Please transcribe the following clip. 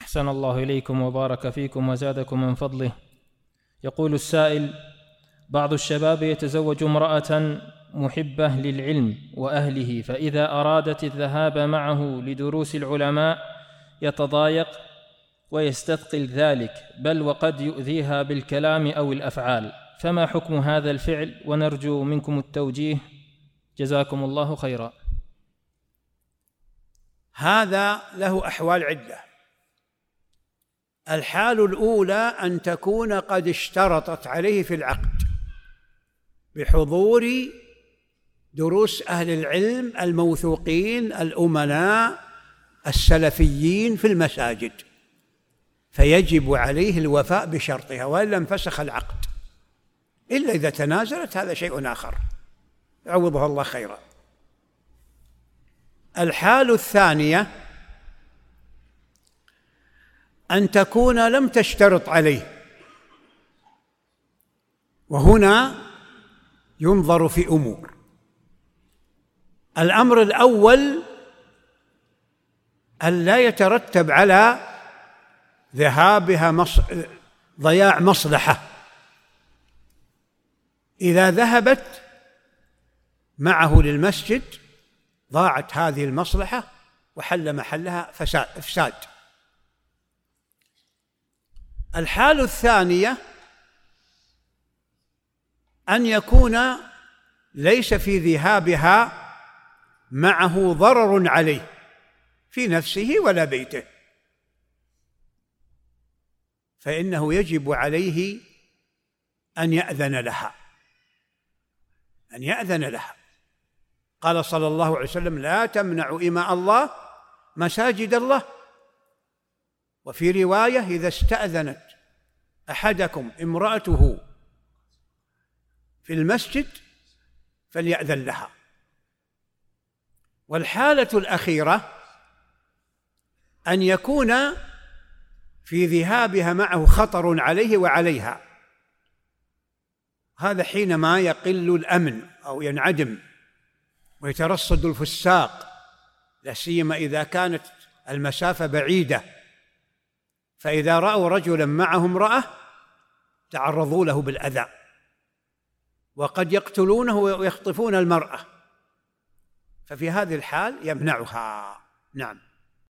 أحسن الله إليكم وبارك فيكم وزادكم من فضله. يقول السائل: بعض الشباب يتزوج امرأة محبة للعلم وأهله، فإذا أرادت الذهاب معه لدروس العلماء يتضايق ويستثقل ذلك، بل وقد يؤذيها بالكلام أو الأفعال، فما حكم هذا الفعل؟ ونرجو منكم التوجيه، جزاكم الله خيرا. هذا له أحوال عدة. الحال الأولى أن تكون قد اشترطت عليه في العقد بحضور دروس أهل العلم الموثوقين الأمناء السلفيين في المساجد، فيجب عليه الوفاء بشرطها، وإلا انفسخ العقد، إلا إذا تنازلت هذا شيء آخر، يعوضها الله خيرا. الحال الثانية أن تكون لم تشترط عليه، وهنا ينظر في أمور. الأمر الأول أن لا يترتب على ذهابها ضياع مصلحة. إذا ذهبت معه للمسجد ضاعت هذه المصلحة وحل محلها إفساد. الحال الثانية أن يكون ليس في ذهابها معه ضرر عليه في نفسه ولا بيته، فإنه يجب عليه أن يأذن لها. قال صلى الله عليه وسلم: لا تمنعوا إماء الله مساجد الله. وفي رواية: إذا استأذنت أحدكم امرأته في المسجد فليأذن لها. والحالة الأخيرة أن يكون في ذهابها معه خطر عليه وعليها، هذا حينما يقل الأمن أو ينعدم ويترصد الفساق، لا سيما إذا كانت المسافة بعيدة، فإذا رأوا رجلا معه امرأة تعرضوا له بالأذى، وقد يقتلونه ويخطفون المرأة، ففي هذه الحال يمنعها. نعم.